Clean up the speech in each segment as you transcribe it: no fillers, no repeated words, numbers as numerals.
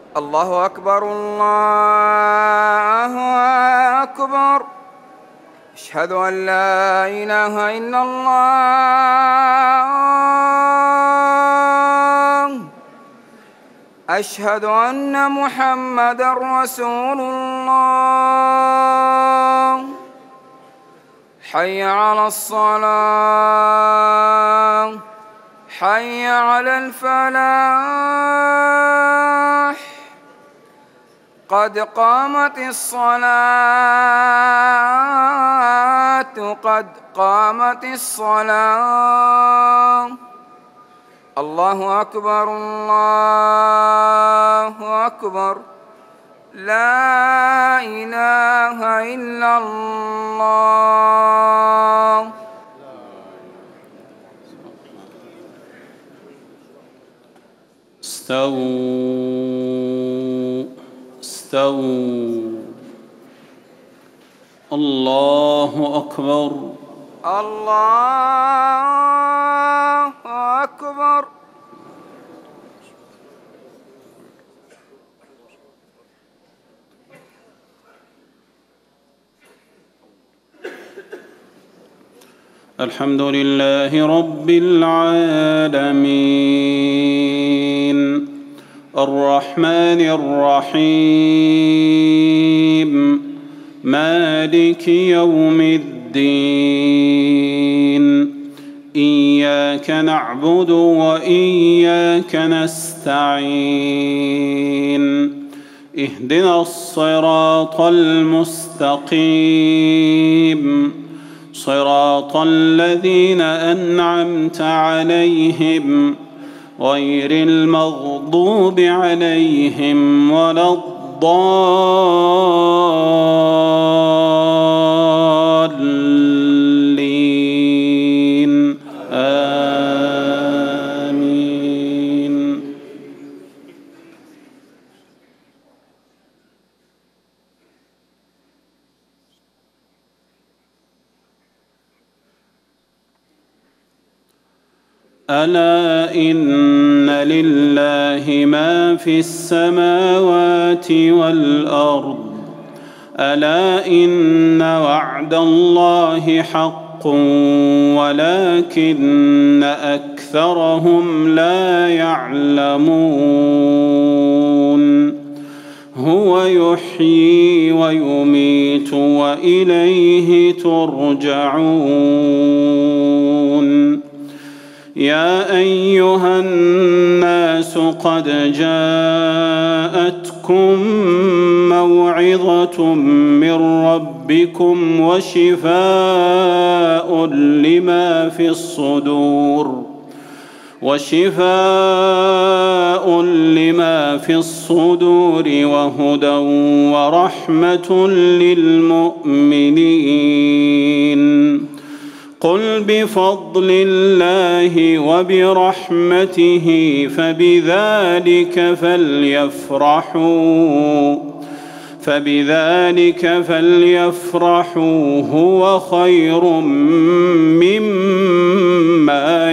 الله أكبر الله أكبر. أشهد أن لا إله إلا الله. أشهد أن محمدًا رسول الله. حي على الصلاة، حي على الفلاح. قد قامت الصلاة، قد قامت الصلاة. الله أكبر الله أكبر. لا إله إلا الله. استووا استووا. الله أكبر الله أكبر. الحمد لله رب العالمين الرحمن الرحيم مالك يوم الدين. إياك نعبد وإياك نستعين. اهدنا الصراط المستقيم صراط الذين أنعمت عليهم غير المغضوب عليهم ولا الضالين. آمين. ألا إن لله ما في السماوات والأرض. ألا إن وعد الله حق ولكن أكثرهم لا يعلمون. هو يحيي ويميت وإليه ترجعون. يا أيها الناس قد جاءتكم موعظة من ربكم وشفاء لما في الصدور وهدى ورحمة للمؤمنين. قل بفضل الله وبرحمته فبذلك فليفرحوا هو خير مما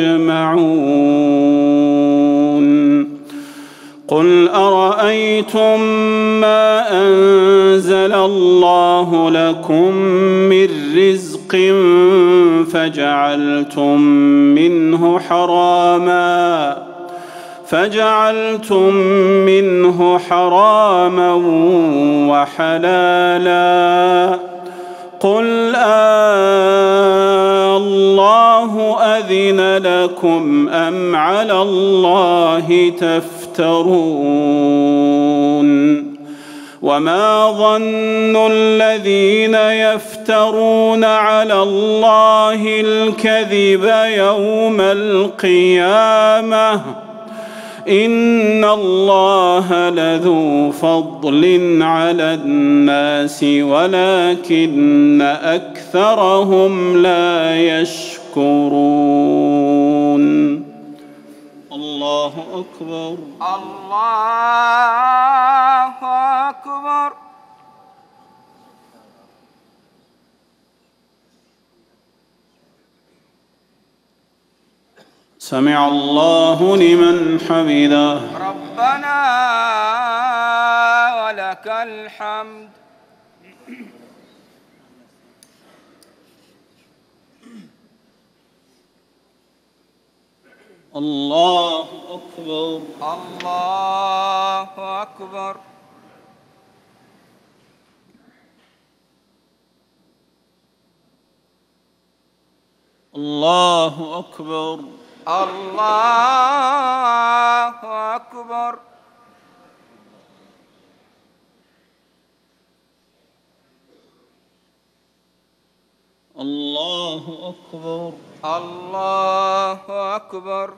يجمعون. قل أرأيتم ما أنزل الله لكم من رزق فجعلتم منه حراما وحلالا. قل الله أذن لكم أم على الله تفترون. وما ظن الذين يفترون على الله الكذب يوم القيامة إن الله لذو فضل على الناس ولكن أكثرهم لا يشكرون. الله أكبر الله أكبر. سمع الله لمن حمده. ربنا لك الحمد. الله أكبر. الله أكبر. الله أكبر. الله أكبر. الله أكبر. الله أكبر.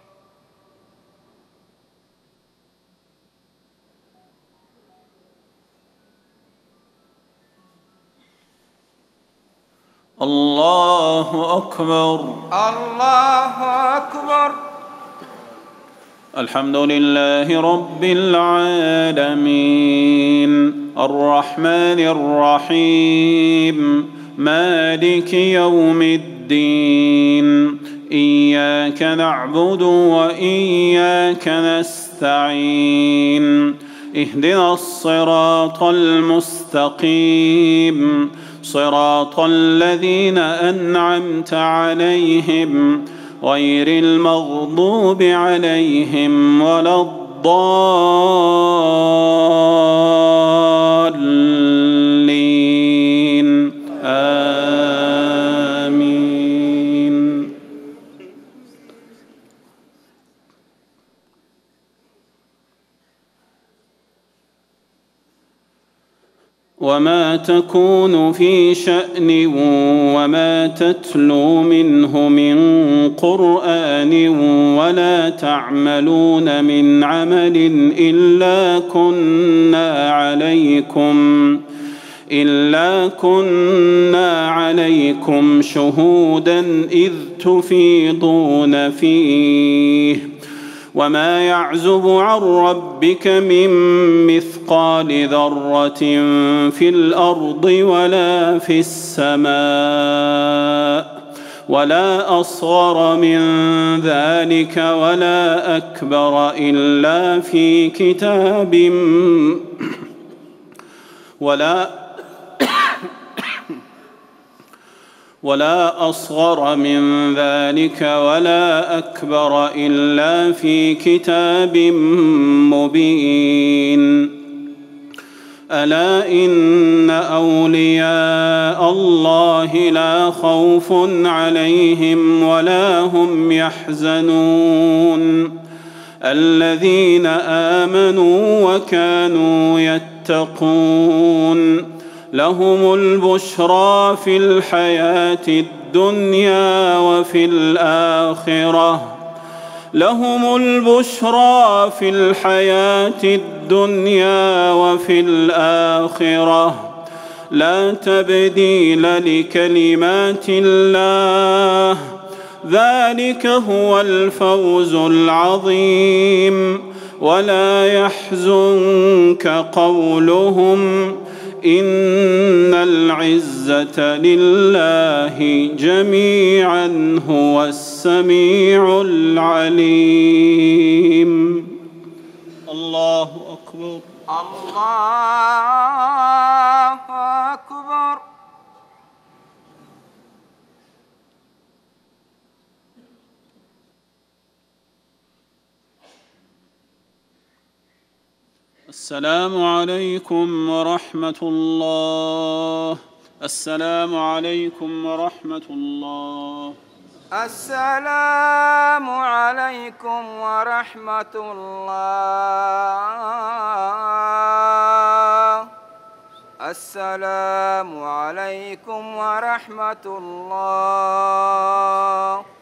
الله أكبر. الله أكبر. الحمد لله رب العالمين الرحمن الرحيم مالك يوم الدين إياك نعبد وإياك نستعين اهدنا الصراط المستقيم صراط الذين أنعمت عليهم غير المغضوب عليهم ولا الضالين آمين. وما تكون في شأن وما تتلو منه من قرآن ولا تعملون من عمل إلا كنا عليكم شهودا إذ تفيضون فيه وما يعزب عن ربك من مثقال ذرة في الأرض ولا في السماء ولا أصغر من ذلك ولا أكبر إلا في كتاب ولا أصغر من ذلك ولا أكبر إلا في كتاب مبين. ألا إن أولياء الله لا خوف عليهم ولا هم يحزنون الذين آمنوا وكانوا يتقون لهم البشرى في الحياة الدنيا وفي الآخرة لا تبديل لكلمات الله ذلك هو الفوز العظيم. ولا يحزنك قولهم إن العزة لله جميعا هو السميع العليم. الله أكبر. الله أكبر. السلام عليكم ورحمة الله. السلام عليكم ورحمة الله. السلام عليكم ورحمة الله. السلام عليكم ورحمة الله.